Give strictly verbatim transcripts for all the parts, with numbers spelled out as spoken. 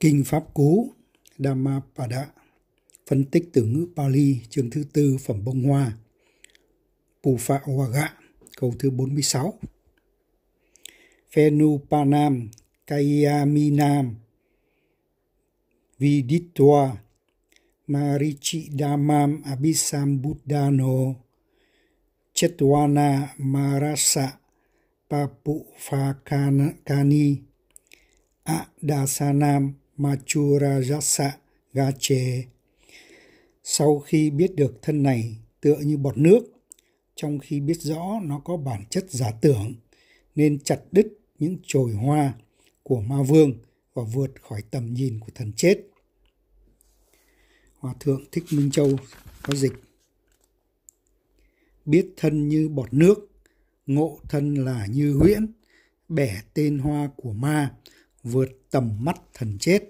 Kinh Pháp Cú Dhammapada, phân tích từ ngữ Pali, chương thứ tư, phẩm bông hoa. Pupavaga, câu thứ bốn mươi sáu. Phenupanam Kayaminam Viditva Marichidamam Abhisambuddhano Chetwana Marasa Papufakani Adasanam Machurajasa Gache. Sau khi biết được thân này tựa như bọt nước, trong khi biết rõ nó có bản chất giả tưởng, nên chặt đứt những chồi hoa của ma vương và vượt khỏi tầm nhìn của thần chết. Hòa thượng Thích Minh Châu có dịch: biết thân như bọt nước, ngộ thân là như huyễn, bẻ tên hoa của ma, vượt tầm mắt thần chết.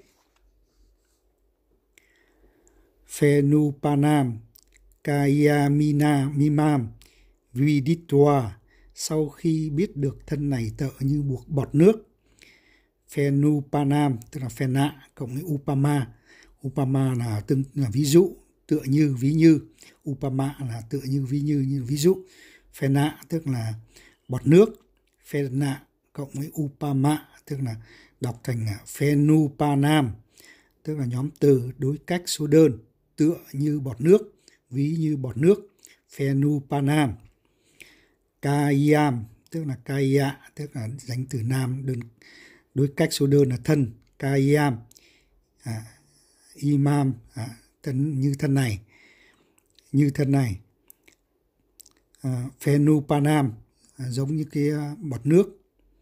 Phenupanam Kayamina Mimam Viditva, sau khi biết được thân này tựa như buộc bọt nước. Phenupanam tức là phena cộng với upama. Upama là tương là ví dụ, tựa như, ví như. Upama là tựa như, ví như, như ví dụ. Phena tức là bọt nước. Phena cộng với upama tức là đọc thành Phenupanam, tức là nhóm từ đối cách số đơn, tựa như bọt nước, ví như bọt nước. Phenupanam. Kayam tức là kaya, tức là danh từ nam, đơn đối cách số đơn là thân. Kayam. À, imam à, thân, như thân này, như thân này. À, Phenupanam à, giống như cái bọt nước.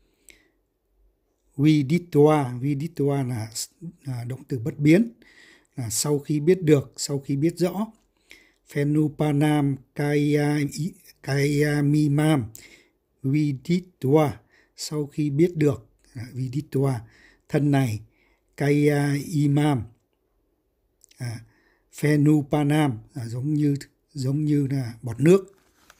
Viditva, viditva là, là động từ bất biến, là sau khi biết được, sau khi biết rõ. Phenupanam kaya kayamimam viditva, sau khi biết được, viditva thân này. Kaya imam à, Phenupanam à, giống như giống như là bọt nước.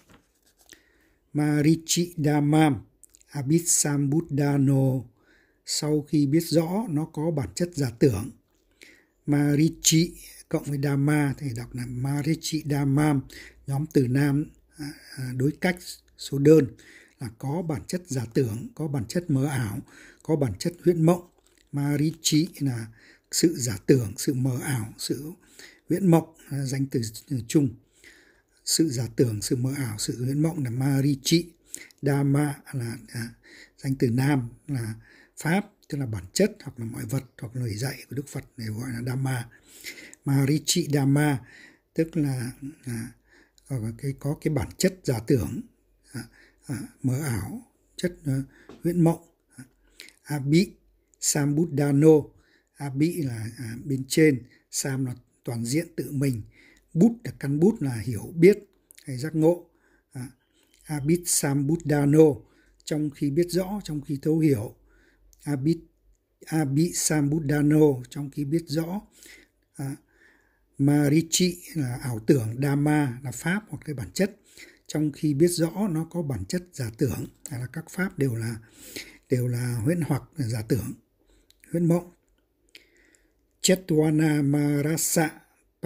Marichidamam Abhisambuddhano, sau khi biết rõ nó có bản chất giả tưởng. Marichi cộng với Dhamma thì đọc là Marichidamam, nhóm từ nam à, à, đối cách số đơn, là có bản chất giả tưởng, có bản chất mơ ảo, có bản chất huyễn mộng. Marichi là sự giả tưởng, sự mờ ảo, sự huyễn mộng, là danh từ chung. Sự giả tưởng, sự mờ ảo, sự huyễn mộng là Marichi. Dhamma là à, danh từ nam, là pháp, tức là bản chất hoặc là mọi vật hoặc lời dạy của Đức Phật để gọi là Dhamma. Marichi Dhamma tức là à, có, cái, có cái bản chất giả tưởng, à, à, mờ ảo, chất uh, huyễn mộng. Abhi Sambuddhano, Abhi là à, bên trên, Sam là toàn diện tự mình, bút là căn bút là hiểu biết hay giác ngộ. À, Abhi Sambuddhano, trong khi biết rõ, trong khi thấu hiểu. Abhi Abhisambuddhano, trong khi biết rõ. À, Marichi là ảo tưởng, Dhamma là pháp hoặc cái bản chất, trong khi biết rõ nó có bản chất giả tưởng, hay là các pháp đều là đều là huyễn hoặc là giả tưởng, huyễn mộng. Chetwana Marasa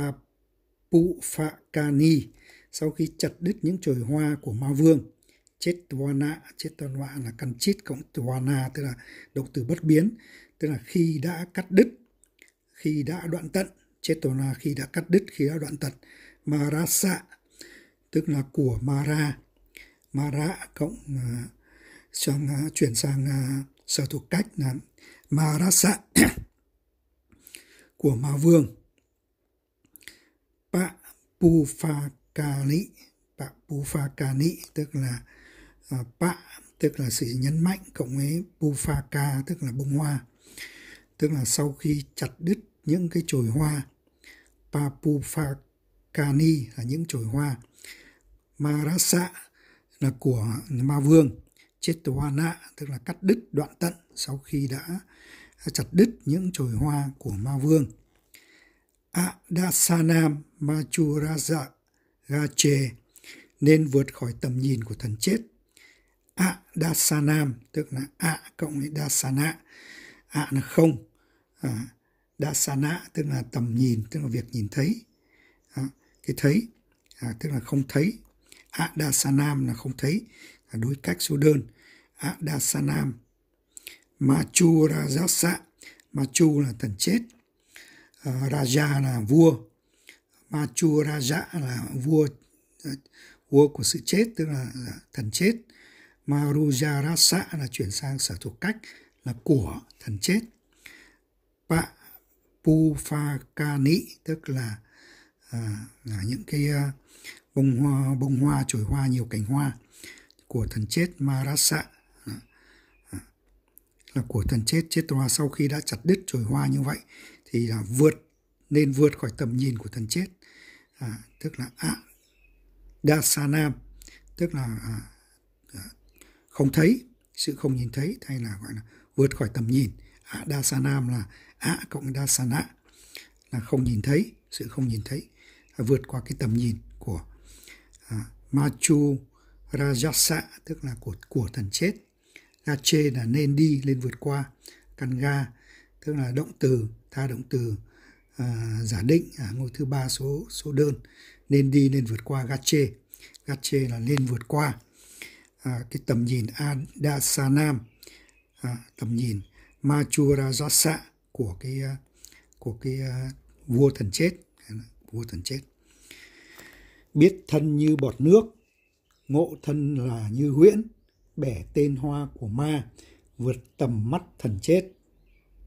Papufakani, sau khi chặt đứt những chồi hoa của ma vương. Chetwana, Chetwana là căn chít cộng twana, tức là động từ bất biến, tức là khi đã cắt đứt, khi đã đoạn tận. Chetwana khi đã cắt đứt, khi đã đoạn tận. Marasa tức là của Mara. Mara cộng uh, sang, uh, chuyển sang uh, sở thuộc cách là Marasa của ma vương. Papufakani, Papufakani tức là uh, pa tức là sự nhấn mạnh cộng với pufaka tức là bông hoa, tức là sau khi chặt đứt những cái chồi hoa. Papufakani là những chồi hoa. Marasa là của ma vương. Chetwana tức là cắt đứt, đoạn tận, sau khi đã chặt đứt những chồi hoa của ma vương. Adasanam Machuraja Gache, nên vượt khỏi tầm nhìn của thần chết. Adasanam tức là a cộng với dasana. A là không, à, Dasana tức là tầm nhìn, tức là việc nhìn thấy. À, cái thấy à, tức là không thấy. Adasanam là không thấy, là đối cách số đơn. Adasanam. Machu Rajasa, Machu là thần chết, uh, Raja là vua, Machu Raja là vua, uh, vua của sự chết, tức là, là thần chết. Maruja Rasa là chuyển sang sở thuộc cách, là của thần chết. Pa Pufakani tức là, uh, là những cái uh, bông hoa, bông hoa, chồi hoa, nhiều cành hoa của thần chết. Marasa là của thần chết. Chết hoa sau khi đã chặt đứt chồi hoa như vậy thì là vượt nên vượt khỏi tầm nhìn của thần chết, à, tức là à, Dasanam tức là à, à, không thấy, sự không nhìn thấy, hay là gọi là vượt khỏi tầm nhìn. À, Dasanam là A cộng Dasana là không nhìn thấy, sự không nhìn thấy, à, vượt qua cái tầm nhìn của à, Machu Rajasa tức là của của thần chết. Gache là nên đi, lên vượt qua. Kanga tức là động từ, tha động từ à, giả định ở à, ngôi thứ ba số số đơn, nên đi, nên vượt qua. Gache, Gache là lên vượt qua. À, cái tầm nhìn Adasanam, à, tầm nhìn Machurajasa của cái của cái uh, vua thần chết, vua thần chết. Biết thân như bọt nước, ngộ thân là như huyễn, bẻ tên hoa của ma, vượt tầm mắt thần chết.